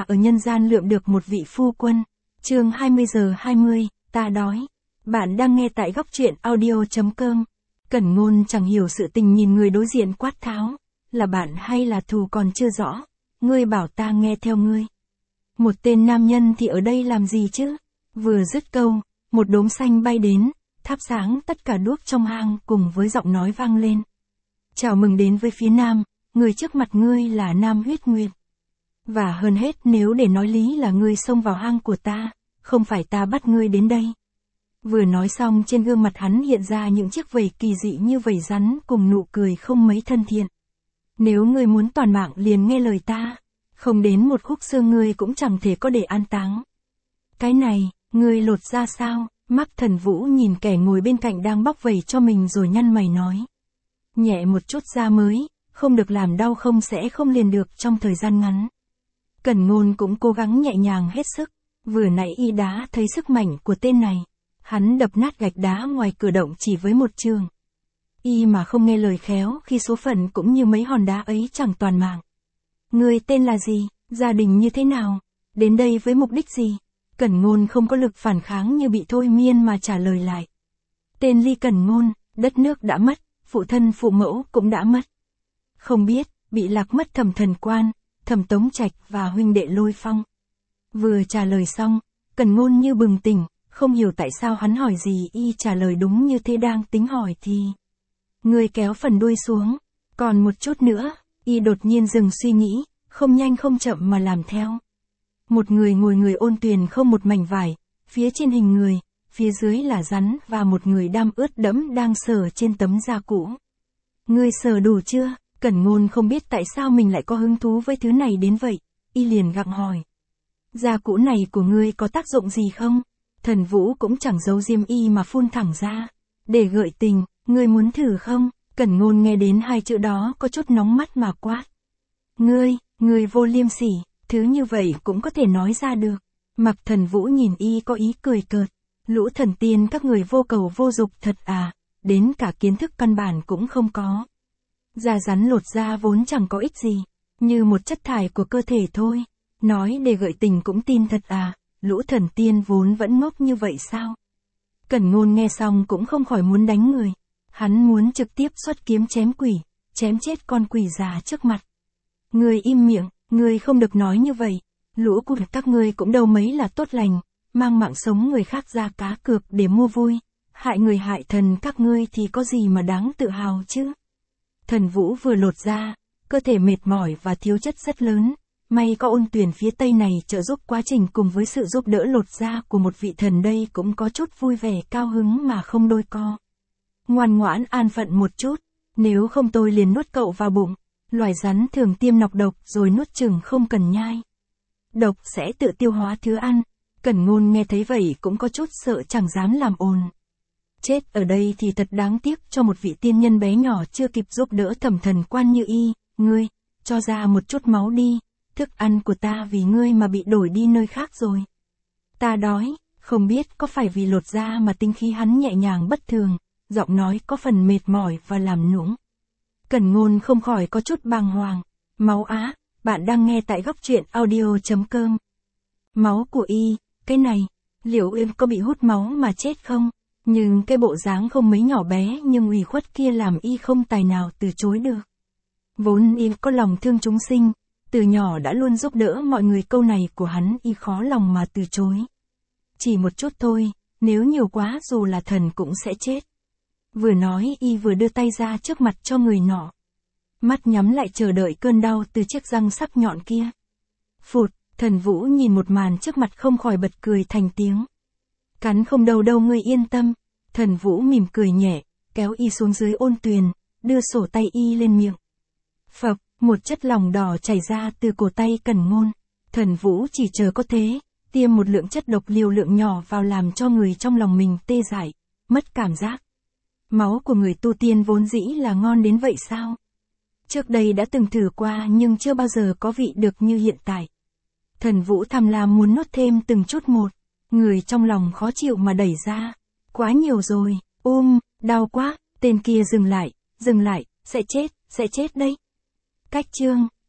ở nhân gian lượm được một vị phu quân. Chương 20:20, ta đói. Bạn đang nghe tại góc truyện audio.com. Cẩn Ngôn chẳng hiểu sự tình nhìn người đối diện quát tháo, là bạn hay là thù còn chưa rõ, ngươi bảo ta nghe theo ngươi. Một tên nam nhân thì ở đây làm gì chứ? Vừa dứt câu, một đốm xanh bay đến, thắp sáng tất cả đuốc trong hang cùng với giọng nói vang lên. Chào mừng đến với phía nam, người trước mặt ngươi là Nam Huyết Nguyệt. Và hơn hết nếu để nói lý là ngươi xông vào hang của ta, không phải ta bắt ngươi đến đây. Vừa nói xong trên gương mặt hắn hiện ra những chiếc vảy kỳ dị như vảy rắn cùng nụ cười không mấy thân thiện. Nếu ngươi muốn toàn mạng liền nghe lời ta, không đến một khúc xương ngươi cũng chẳng thể có để an táng. Cái này, ngươi lột ra sao? Mắt Thần Vũ nhìn kẻ ngồi bên cạnh đang bóc vảy cho mình rồi nhăn mày nói. Nhẹ một chút da mới, không được làm đau không sẽ không liền được trong thời gian ngắn. Cẩn Ngôn cũng cố gắng nhẹ nhàng hết sức, vừa nãy y đã thấy sức mạnh của tên này. Hắn đập nát gạch đá ngoài cửa động chỉ với một trường. Y mà không nghe lời khéo khi số phận cũng như mấy hòn đá ấy chẳng toàn mạng. Ngươi tên là gì? Gia đình như thế nào? Đến đây với mục đích gì? Cẩn Ngôn không có lực phản kháng như bị thôi miên mà trả lời lại. Tên Ly Cẩn Ngôn, đất nước đã mất, phụ thân phụ mẫu cũng đã mất. Không biết, bị lạc mất Thẩm Thần Quan, Thẩm Tống Trạch và huynh đệ Lôi Phong. Vừa trả lời xong, Cẩn Ngôn như bừng tỉnh, không hiểu tại sao hắn hỏi gì y trả lời đúng như thế đang tính hỏi thì. Người kéo phần đuôi xuống, còn một chút nữa, y đột nhiên dừng suy nghĩ, không nhanh không chậm mà làm theo. Một người ngồi người ôn tuyền không một mảnh vải, phía trên hình người, phía dưới là rắn và một người đam ướt đẫm đang sờ trên tấm da cũ. Ngươi sờ đủ chưa? Cẩn Ngôn không biết tại sao mình lại có hứng thú với thứ này đến vậy, y liền gặng hỏi. Da cũ này của ngươi có tác dụng gì không? Thần Vũ cũng chẳng giấu diêm y mà phun thẳng ra. Để gợi tình, ngươi muốn thử không? Cẩn Ngôn nghe đến hai chữ đó có chút nóng mắt mà quát. Ngươi vô liêm sỉ, thứ như vậy cũng có thể nói ra được. Mặc Thần Vũ nhìn y có ý cười cợt. Lũ thần tiên các người vô cầu vô dục thật à, đến cả kiến thức căn bản cũng không có. Da rắn lột ra vốn chẳng có ích gì, như một chất thải của cơ thể thôi. Nói để gợi tình cũng tin thật à, lũ thần tiên vốn vẫn ngốc như vậy sao? Cẩn Ngôn nghe xong cũng không khỏi muốn đánh người. Hắn muốn trực tiếp xuất kiếm chém quỷ, chém chết con quỷ già trước mặt. Ngươi im miệng, ngươi không được nói như vậy. Lũ của các ngươi cũng đâu mấy là tốt lành, mang mạng sống người khác ra cá cược để mua vui. Hại người hại thần các ngươi thì có gì mà đáng tự hào chứ? Thần Vũ vừa lột ra, cơ thể mệt mỏi và thiếu chất rất lớn. May có ôn tuyền phía tây này trợ giúp quá trình cùng với sự giúp đỡ lột da của một vị thần đây cũng có chút vui vẻ cao hứng mà không đôi co. Ngoan ngoãn an phận một chút, nếu không tôi liền nuốt cậu vào bụng. Loài rắn thường tiêm nọc độc rồi nuốt chừng không cần nhai. Độc sẽ tự tiêu hóa thứ ăn. Cẩn Ngôn nghe thấy vậy cũng có chút sợ chẳng dám làm ồn. Chết ở đây thì thật đáng tiếc cho một vị tiên nhân bé nhỏ chưa kịp giúp đỡ Thẩm Thần Quan như y. Ngươi, cho ra một chút máu đi. Thức ăn của ta vì ngươi mà bị đổi đi nơi khác rồi. Ta đói, không biết có phải vì lột da mà tinh khí hắn nhẹ nhàng bất thường, giọng nói có phần mệt mỏi và làm nũng. Cẩn Ngôn không khỏi có chút bàng hoàng. Máu á, bạn đang nghe tại góc truyện audio.com. Máu của y, cái này, liệu em có bị hút máu mà chết không? Nhưng cái bộ dáng không mấy nhỏ bé nhưng ủy khuất kia làm y không tài nào từ chối được. Vốn y có lòng thương chúng sinh. Từ nhỏ đã luôn giúp đỡ mọi người, câu này của hắn y khó lòng mà từ chối. Chỉ một chút thôi, nếu nhiều quá dù là thần cũng sẽ chết. Vừa nói y vừa đưa tay ra trước mặt cho người nọ. Mắt nhắm lại chờ đợi cơn đau từ chiếc răng sắc nhọn kia. Phụt, Thần Vũ nhìn một màn trước mặt không khỏi bật cười thành tiếng. Cắn không đâu đâu ngươi yên tâm. Thần Vũ mỉm cười nhẹ, kéo y xuống dưới ôn tuyền, đưa sổ tay y lên miệng. Phập. Một chất lỏng đỏ chảy ra từ cổ tay Cẩn Ngôn. Thần Vũ chỉ chờ có thế, tiêm một lượng chất độc liều lượng nhỏ vào làm cho người trong lòng mình tê dại, mất cảm giác. Máu của người tu tiên vốn dĩ là ngon đến vậy sao? Trước đây đã từng thử qua nhưng chưa bao giờ có vị được như hiện tại. Thần Vũ tham lam muốn nuốt thêm từng chút một, người trong lòng khó chịu mà đẩy ra. Quá nhiều rồi, đau quá, tên kia dừng lại, sẽ chết đấy. Cách chương